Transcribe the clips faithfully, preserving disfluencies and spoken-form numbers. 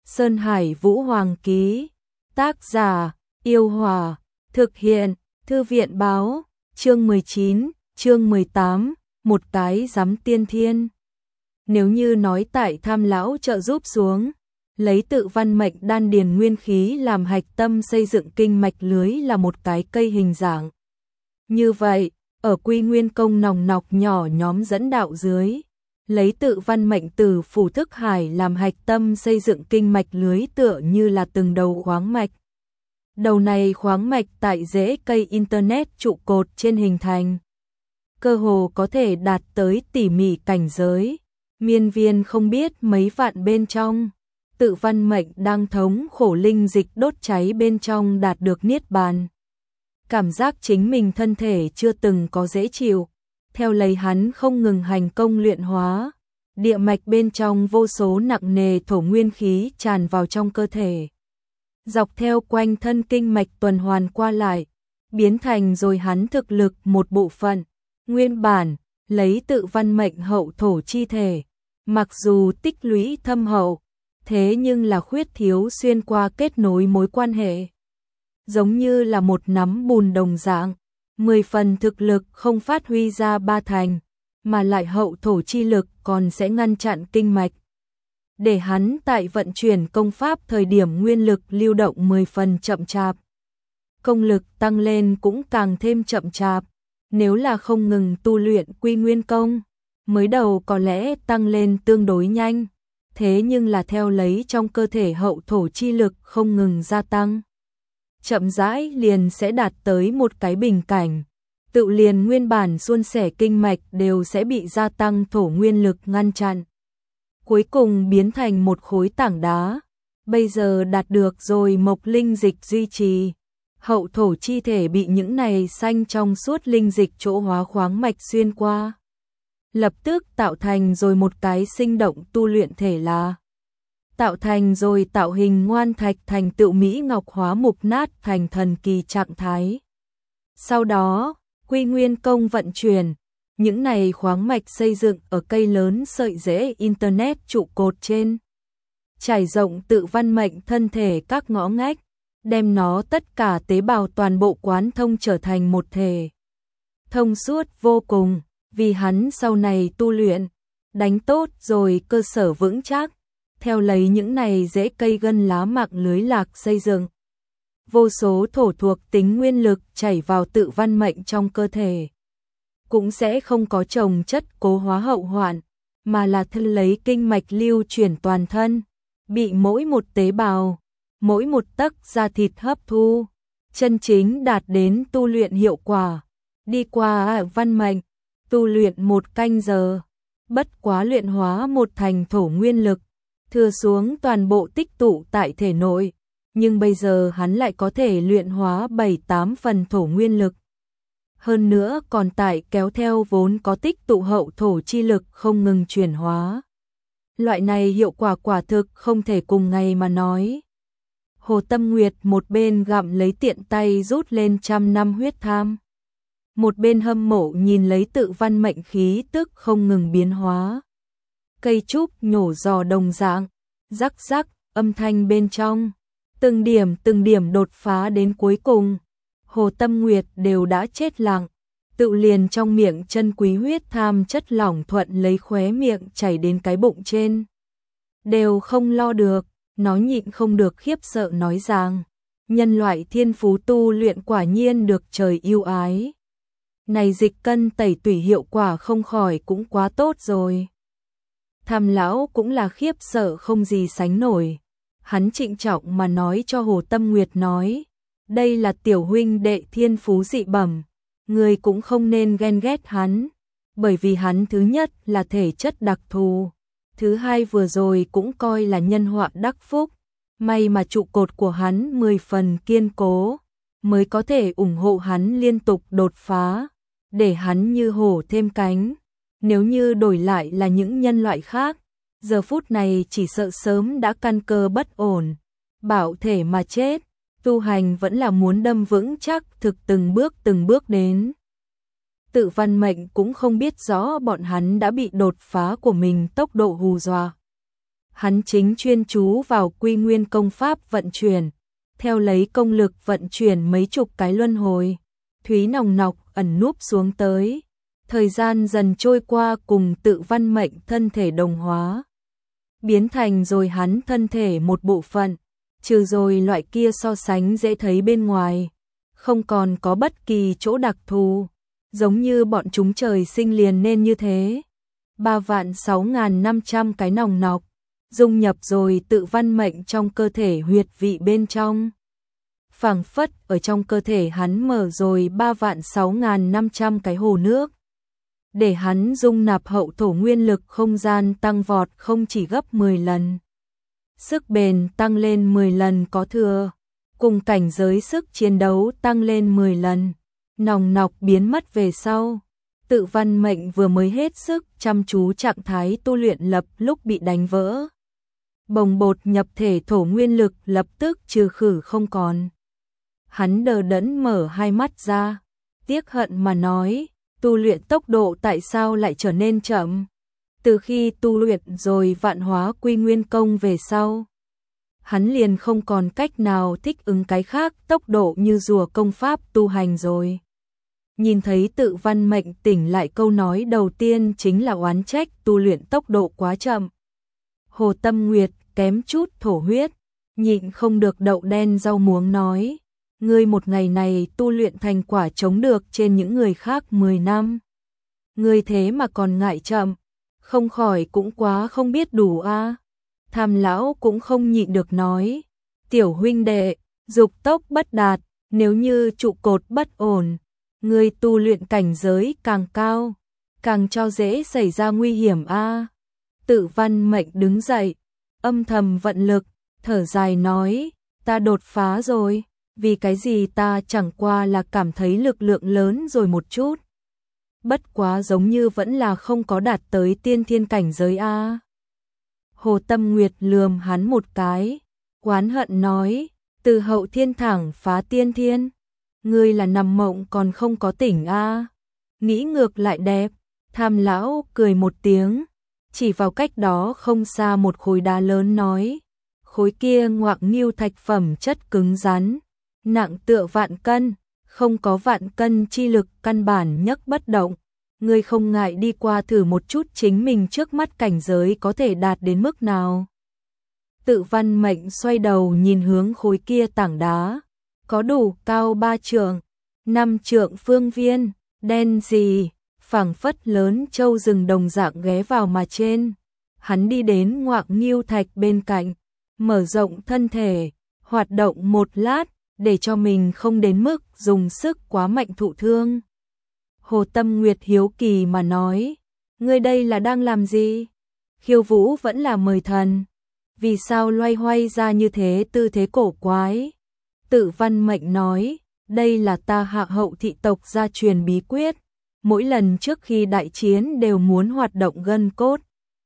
Sơn Hải Vũ Hoàng ký. Tác giả: Yêu Hòa. Thực hiện: Thư viện báo. Chương mười chín, chương mười tám, một cái giám tiên thiên. Nếu như nói tại Tham lão trợ giúp xuống, lấy tự văn mệnh đan điền nguyên khí làm hạch tâm xây dựng kinh mạch lưới là một cái cây hình dạng. Như vậy, ở Quy Nguyên Công nòng nọc nhỏ nhóm dẫn đạo dưới, lấy tự văn mệnh từ phủ thức hải làm hạch tâm xây dựng kinh mạch lưới tựa như là từng đầu khoáng mạch. Đầu này khoáng mạch tại rễ cây internet trụ cột trên hình thành, cơ hồ có thể đạt tới tỉ mỉ cảnh giới, miên viên không biết mấy vạn bên trong. Tự văn mệnh đang thống khổ linh dịch đốt cháy bên trong đạt được niết bàn. Cảm giác chính mình thân thể chưa từng có dễ chịu, theo lấy hắn không ngừng hành công luyện hóa, địa mạch bên trong vô số nặng nề thổ nguyên khí tràn vào trong cơ thể. Dọc theo quanh thân kinh mạch tuần hoàn qua lại, biến thành rồi hắn thực lực một bộ phận. Nguyên bản, lấy tự văn mệnh hậu thổ chi thể, mặc dù tích lũy thâm hậu, thế nhưng là khuyết thiếu xuyên qua kết nối mối quan hệ. Giống như là một nắm bùn đồng dạng, mười phần thực lực không phát huy ra ba thành, mà lại hậu thổ chi lực còn sẽ ngăn chặn kinh mạch. Để hắn tại vận chuyển công pháp thời điểm nguyên lực lưu động mười phần chậm chạp. Công lực tăng lên cũng càng thêm chậm chạp, nếu là không ngừng tu luyện Quy Nguyên Công, mới đầu có lẽ tăng lên tương đối nhanh, thế nhưng là theo lấy trong cơ thể hậu thổ chi lực không ngừng gia tăng, chậm rãi liền sẽ đạt tới một cái bình cảnh, tự liền nguyên bản suôn sẻ kinh mạch đều sẽ bị gia tăng thổ nguyên lực ngăn chặn. Cuối cùng biến thành một khối tảng đá, bây giờ đạt được rồi mộc linh dịch duy trì, hậu thổ chi thể bị những này xanh trong suốt linh dịch chỗ hóa khoáng mạch xuyên qua, lập tức tạo thành rồi một cái sinh động tu luyện thể là, tạo thành rồi tạo hình ngoan thạch thành tựu mỹ ngọc hóa mục nát thành thần kỳ trạng thái. Sau đó, Quy Nguyên Công vận chuyển, những này khoáng mạch xây dựng ở cây lớn sợi rễ internet trụ cột trên, trải rộng tự văn mệnh thân thể các ngõ ngách, đem nó tất cả tế bào toàn bộ quán thông trở thành một thể. Thông suốt vô cùng, vì hắn sau này tu luyện, đánh tốt rồi cơ sở vững chắc, theo lấy những này rễ cây gân lá mạng lưới lạc xây dựng. Vô số thổ thuộc tính nguyên lực chảy vào tự văn mệnh trong cơ thể, cũng sẽ không có chồng chất cố hóa hậu hoạn, mà là thân lấy kinh mạch lưu chuyển toàn thân, bị mỗi một tế bào, mỗi một tấc da thịt hấp thu, chân chính đạt đến tu luyện hiệu quả. Đi qua văn mệnh, tu luyện một canh giờ, bất quá luyện hóa một thành thổ nguyên lực, thừa xuống toàn bộ tích tụ tại thể nội, nhưng bây giờ hắn lại có thể luyện hóa bảy tám phần thổ nguyên lực. Hơn nữa còn tại kéo theo vốn có tích tụ hậu thổ chi lực không ngừng chuyển hóa. Loại này hiệu quả quả thực không thể cùng ngày mà nói. Hồ Tâm Nguyệt một bên gặm lấy tiện tay rút lên trăm năm huyết tham, một bên hâm mộ nhìn lấy tự văn mệnh khí tức không ngừng biến hóa. Cây trúc nhổ giò đồng dạng, rắc rắc, âm thanh bên trong, từng điểm từng điểm đột phá đến cuối cùng. Hồ Tâm Nguyệt đều đã chết lặng, tự liền trong miệng chân quý huyết tham chất lỏng thuận lấy khóe miệng chảy đến cái bụng trên. Đều không lo được, nó nhịn không được khiếp sợ nói rằng, nhân loại thiên phú tu luyện quả nhiên được trời yêu ái. Này dịch cân tẩy tủy hiệu quả không khỏi cũng quá tốt rồi. Tham lão cũng là khiếp sợ không gì sánh nổi. Hắn trịnh trọng mà nói cho Hồ Tâm Nguyệt nói, đây là tiểu huynh đệ thiên phú dị bẩm, người cũng không nên ghen ghét hắn, bởi vì hắn thứ nhất là thể chất đặc thù, thứ hai vừa rồi cũng coi là nhân họa đắc phúc, may mà trụ cột của hắn mười phần kiên cố, mới có thể ủng hộ hắn liên tục đột phá, để hắn như hổ thêm cánh. Nếu như đổi lại là những nhân loại khác, giờ phút này chỉ sợ sớm đã căn cơ bất ổn, bạo thể mà chết. Tu hành vẫn là muốn đâm vững chắc thực từng bước từng bước đến. Tự văn mệnh cũng không biết rõ bọn hắn đã bị đột phá của mình tốc độ hù dọa. Hắn chính chuyên chú vào quy nguyên công pháp vận chuyển, theo lấy công lực vận chuyển mấy chục cái luân hồi. Thúy nòng nọc ẩn núp xuống tới, thời gian dần trôi qua cùng Tự Văn Mệnh thân thể đồng hóa, biến thành rồi hắn thân thể một bộ phận, trừ rồi loại kia so sánh dễ thấy bên ngoài, không còn có bất kỳ chỗ đặc thù, giống như bọn chúng trời sinh liền nên như thế. Ba vạn sáu ngàn năm trăm cái nòng nọc, dung nhập rồi Tự Văn Mệnh trong cơ thể huyệt vị bên trong. Phảng phất ở trong cơ thể hắn mở rồi ba vạn sáu ngàn năm trăm cái hồ nước, để hắn dung nạp hậu thổ nguyên lực không gian tăng vọt không chỉ gấp mười lần. Sức bền tăng lên mười lần có thừa, cùng cảnh giới sức chiến đấu tăng lên mười lần. Nòng nọc biến mất về sau, Tự Văn Mệnh vừa mới hết sức chăm chú trạng thái tu luyện lập lúc bị đánh vỡ. Bồng bột nhập thể thổ nguyên lực lập tức trừ khử không còn. Hắn đờ đẫn mở hai mắt ra, tiếc hận mà nói, tu luyện tốc độ tại sao lại trở nên chậm? Từ khi tu luyện rồi vạn hóa quy nguyên công về sau, hắn liền không còn cách nào thích ứng cái khác tốc độ như rùa công pháp tu hành rồi. Nhìn thấy Tự Văn Mệnh tỉnh lại, câu nói đầu tiên chính là oán trách tu luyện tốc độ quá chậm. Hồ Tâm Nguyệt kém chút thổ huyết, nhịn không được đậu đen rau muống nói, ngươi một ngày này tu luyện thành quả chống được trên những người khác mười năm. Ngươi thế mà còn ngại chậm, không khỏi cũng quá không biết đủ a. À. Tham lão cũng không nhịn được nói, tiểu huynh đệ, dục tốc bất đạt, nếu như trụ cột bất ổn, ngươi tu luyện cảnh giới càng cao, càng cho dễ xảy ra nguy hiểm a. À. Tự Văn Mệnh đứng dậy, âm thầm vận lực, thở dài nói, ta đột phá rồi, vì cái gì ta chẳng qua là cảm thấy lực lượng lớn rồi một chút. Bất quá giống như vẫn là không có đạt tới tiên thiên cảnh giới a. À. Hồ Tâm Nguyệt lườm hắn một cái, oán hận nói, từ hậu thiên thẳng phá tiên thiên, ngươi là nằm mộng còn không có tỉnh a. À. Nghĩ ngược lại đẹp. Tham lão cười một tiếng, chỉ vào cách đó không xa một khối đá lớn nói, khối kia ngoạc nghiêu thạch phẩm chất cứng rắn, nặng tựa vạn cân, không có vạn cân chi lực căn bản nhấc bất động. Ngươi không ngại đi qua thử một chút chính mình trước mắt cảnh giới có thể đạt đến mức nào. Tự Văn Mệnh xoay đầu nhìn hướng khối kia tảng đá, có đủ cao ba trượng, năm trượng phương viên, đen gì, phảng phất lớn châu rừng đồng dạng ghé vào mà trên. Hắn đi đến ngoạc nghiêu thạch bên cạnh, mở rộng thân thể, hoạt động một lát, để cho mình không đến mức dùng sức quá mạnh thụ thương. Hồ Tâm Nguyệt hiếu kỳ mà nói, ngươi đây là đang làm gì? Khiêu vũ vẫn là mời thần, vì sao loay hoay ra như thế tư thế cổ quái? Tự Văn Mệnh nói, đây là ta Hạ Hậu thị tộc gia truyền bí quyết, mỗi lần trước khi đại chiến đều muốn hoạt động gân cốt,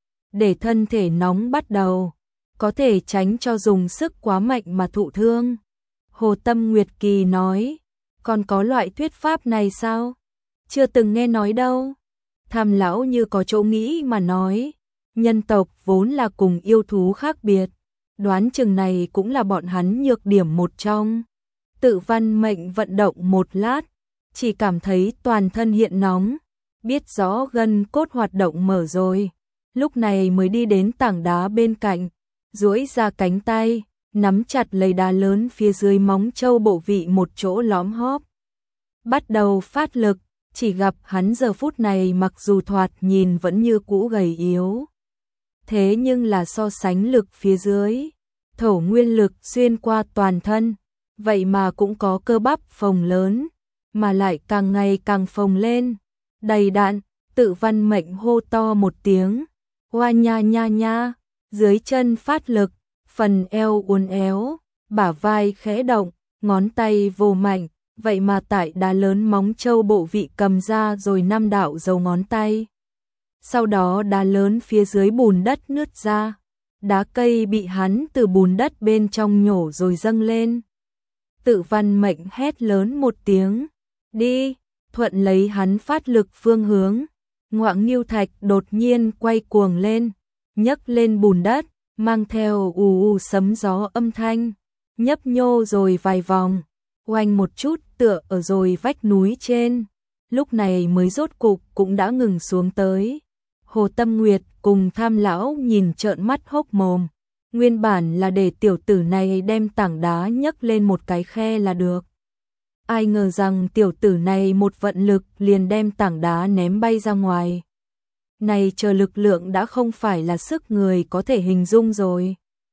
để thân thể nóng bắt đầu, có thể tránh cho dùng sức quá mạnh mà thụ thương. Hồ Tâm Nguyệt kỳ nói, còn có loại thuyết pháp này sao? Chưa từng nghe nói đâu. Tham lão như có chỗ nghĩ mà nói, nhân tộc vốn là cùng yêu thú khác biệt, đoán chừng này cũng là bọn hắn nhược điểm một trong. Tự Văn Mệnh vận động một lát, chỉ cảm thấy toàn thân hiện nóng, biết rõ gân cốt hoạt động mở rồi, lúc này mới đi đến tảng đá bên cạnh, duỗi ra cánh tay, nắm chặt lấy đá lớn phía dưới móng trâu bộ vị một chỗ lõm hóp. Bắt đầu phát lực, chỉ gặp hắn giờ phút này mặc dù thoạt nhìn vẫn như cũ gầy yếu, thế nhưng là so sánh lực phía dưới, thổ nguyên lực xuyên qua toàn thân, vậy mà cũng có cơ bắp phồng lớn, mà lại càng ngày càng phồng lên, đầy đặn. Tự Văn Mệnh hô to một tiếng, oa nha nha nha, dưới chân phát lực, phần eo uốn éo, bả vai khẽ động, ngón tay vồ mạnh, vậy mà tại đá lớn móng trâu bộ vị cầm ra rồi năm đạo dấu ngón tay. Sau đó đá lớn phía dưới bùn đất nứt ra, đá cây bị hắn từ bùn đất bên trong nhổ rồi dâng lên. Tự Văn Mệnh hét lớn một tiếng, đi, thuận lấy hắn phát lực phương hướng, ngoạc nghiêu thạch đột nhiên quay cuồng lên, nhấc lên bùn đất, mang theo ù ù sấm gió âm thanh, nhấp nhô rồi vài vòng, oanh một chút tựa ở rồi vách núi trên, lúc này mới rốt cục cũng đã ngừng xuống tới. Hồ Tâm Nguyệt cùng Tham lão nhìn trợn mắt hốc mồm, nguyên bản là để tiểu tử này đem tảng đá nhấc lên một cái khe là được. Ai ngờ rằng tiểu tử này một vận lực liền đem tảng đá ném bay ra ngoài. Này chờ lực lượng đã không phải là sức người có thể hình dung rồi.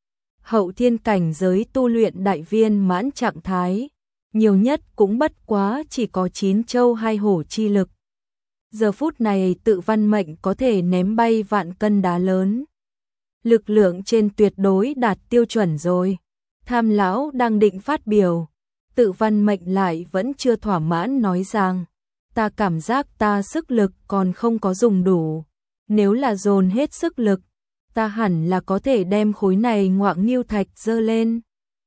Hậu thiên cảnh giới tu luyện đại viên mãn trạng thái, nhiều nhất cũng bất quá chỉ có chín châu hai hổ chi lực. Giờ phút này Tự Văn Mệnh có thể ném bay vạn cân đá lớn. Lực lượng trên tuyệt đối đạt tiêu chuẩn rồi. Tham lão đang định phát biểu, Tự Văn Mệnh lại vẫn chưa thỏa mãn nói rằng, ta cảm giác ta sức lực còn không có dùng đủ. Nếu là dồn hết sức lực, ta hẳn là có thể đem khối này ngoạng nghiêu thạch dơ lên.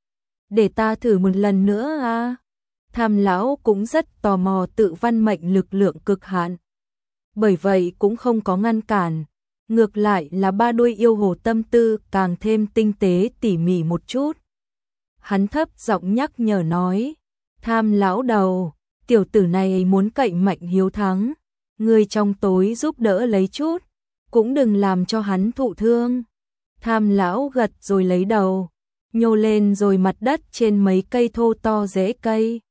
Để ta thử một lần nữa à? Tham lão cũng rất tò mò Tự Văn Mệnh lực lượng cực hạn. Bởi vậy cũng không có ngăn cản, ngược lại là ba đuôi yêu hồ tâm tư càng thêm tinh tế tỉ mỉ một chút. Hắn thấp giọng nhắc nhở nói, Tham lão đầu, tiểu tử này muốn cậy mạnh hiếu thắng, ngươi trong tối giúp đỡ lấy chút, cũng đừng làm cho hắn thụ thương. Tham lão gật rồi lấy đầu, nhô lên rồi mặt đất trên mấy cây thô to rễ cây.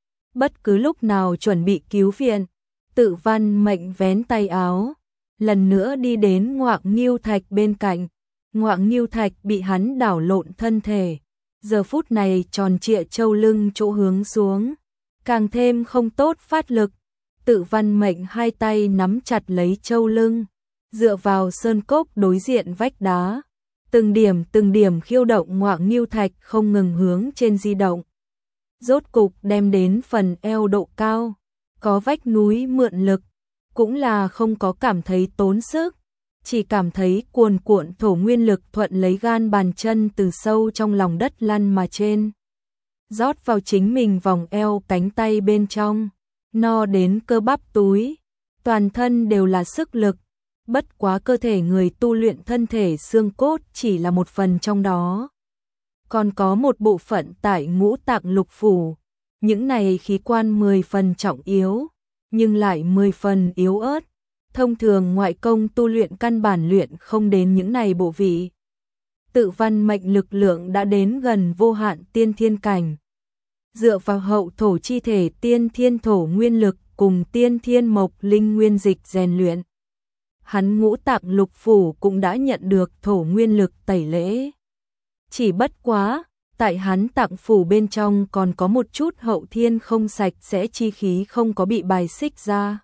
Bất cứ lúc nào chuẩn bị cứu viện, Tự Văn Mệnh vén tay áo, lần nữa đi đến ngoạng nghiêu thạch bên cạnh. Ngoạng nghiêu thạch bị hắn đảo lộn thân thể, giờ phút này tròn trịa châu lưng chỗ hướng xuống, càng thêm không tốt phát lực. Tự Văn Mệnh hai tay nắm chặt lấy châu lưng, dựa vào sơn cốc đối diện vách đá, từng điểm từng điểm khiêu động ngoạng nghiêu thạch không ngừng hướng trên di động. Rốt cục đem đến phần eo độ cao, có vách núi mượn lực, cũng là không có cảm thấy tốn sức, chỉ cảm thấy cuồn cuộn thổ nguyên lực thuận lấy gan bàn chân từ sâu trong lòng đất lăn mà trên, rót vào chính mình vòng eo cánh tay bên trong, no đến cơ bắp túi, toàn thân đều là sức lực. Bất quá cơ thể người tu luyện thân thể xương cốt chỉ là một phần trong đó. Còn có một bộ phận tại ngũ tạng lục phủ, những này khí quan mười phần trọng yếu, nhưng lại mười phần yếu ớt. Thông thường ngoại công tu luyện căn bản luyện không đến những này bộ vị. Tự Văn Mệnh lực lượng đã đến gần vô hạn tiên thiên cảnh. Dựa vào hậu thổ chi thể tiên thiên thổ nguyên lực cùng tiên thiên mộc linh nguyên dịch rèn luyện. Hắn ngũ tạng lục phủ cũng đã nhận được thổ nguyên lực tẩy lễ. Chỉ bất quá, tại hắn tạng phủ bên trong còn có một chút hậu thiên không sạch sẽ chi khí không có bị bài xích ra.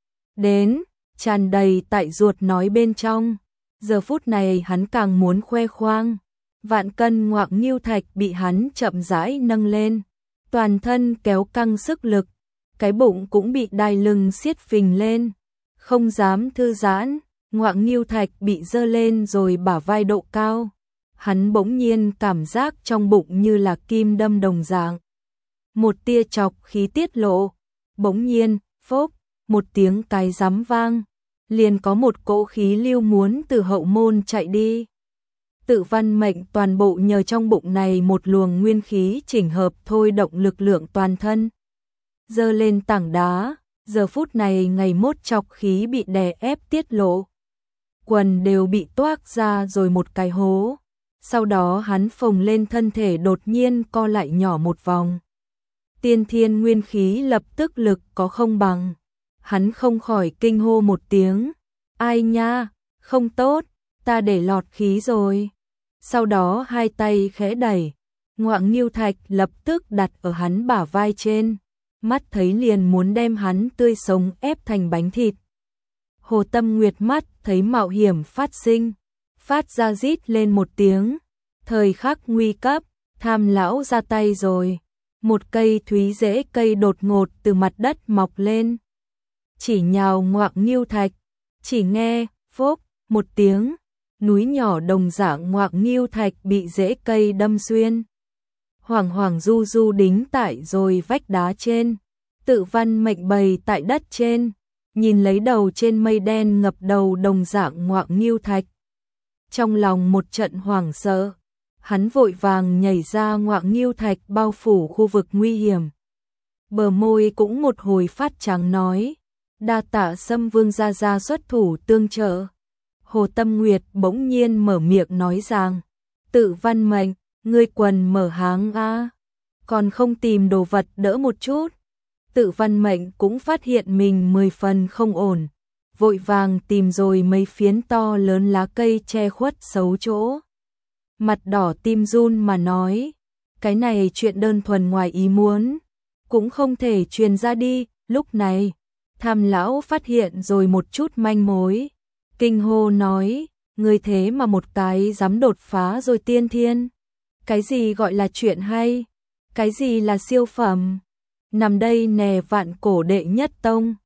Đến, tràn đầy tại ruột nói bên trong. Giờ phút này hắn càng muốn khoe khoang. Vạn cân ngoạng nghiêu thạch bị hắn chậm rãi nâng lên. Toàn thân kéo căng sức lực. Cái bụng cũng bị đai lưng siết phình lên. Không dám thư giãn, ngoạng nghiêu thạch bị dơ lên rồi bả vai độ cao. Hắn bỗng nhiên cảm giác trong bụng như là kim đâm đồng dạng. Một tia chọc khí tiết lộ, bỗng nhiên, phốc, một tiếng cái rắm vang, liền có một cỗ khí lưu muốn từ hậu môn chạy đi. Tự Văn Mệnh toàn bộ nhờ trong bụng này một luồng nguyên khí chỉnh hợp thôi động lực lượng toàn thân. Dơ lên tảng đá, giờ phút này ngày mốt chọc khí bị đè ép tiết lộ. Quần đều bị toác ra rồi một cái hố. Sau đó hắn phồng lên thân thể đột nhiên co lại nhỏ một vòng. Tiên thiên nguyên khí lập tức lực có không bằng. Hắn không khỏi kinh hô một tiếng. Ai nha, không tốt, ta để lọt khí rồi. Sau đó hai tay khẽ đẩy. Ngoạng nghiêu thạch lập tức đặt ở hắn bả vai trên. Mắt thấy liền muốn đem hắn tươi sống ép thành bánh thịt. Hồ Tâm Nguyệt mắt thấy mạo hiểm phát sinh, phát ra rít lên một tiếng. Thời khắc nguy cấp, Tham lão ra tay rồi. Một cây thúy rễ cây đột ngột từ mặt đất mọc lên. Chỉ nhào ngoạng nghiêu thạch, chỉ nghe, phốc, một tiếng, núi nhỏ đồng dạng ngoạng nghiêu thạch bị rễ cây đâm xuyên. Hoàng hoàng du du đính tại rồi vách đá trên. Tự Văn Mệnh bày tại đất trên, nhìn lấy đầu trên mây đen ngập đầu đồng dạng ngoạng nghiêu thạch. trong lòng một trận hoảng sợ, hắn vội vàng nhảy ra ngoạng nghiêu thạch bao phủ khu vực nguy hiểm. Bờ môi cũng một hồi phát trắng nói, đa tạ Sâm Vương gia gia xuất thủ tương trợ. Hồ Tâm Nguyệt bỗng nhiên mở miệng nói rằng, Tự Văn Mệnh, ngươi quần mở háng a, còn không tìm đồ vật đỡ một chút. Tự Văn Mệnh cũng phát hiện mình mười phần không ổn, vội vàng tìm rồi mấy phiến to lớn lá cây che khuất xấu chỗ. Mặt đỏ tim run mà nói, cái này chuyện đơn thuần ngoài ý muốn, cũng không thể truyền ra đi. Lúc này, Tham lão phát hiện rồi một chút manh mối, kinh hô nói, ngươi thế mà một cái dám đột phá rồi tiên thiên. Cái gì gọi là chuyện hay? Cái gì là siêu phẩm? Nằm đây nè vạn cổ đệ nhất tông.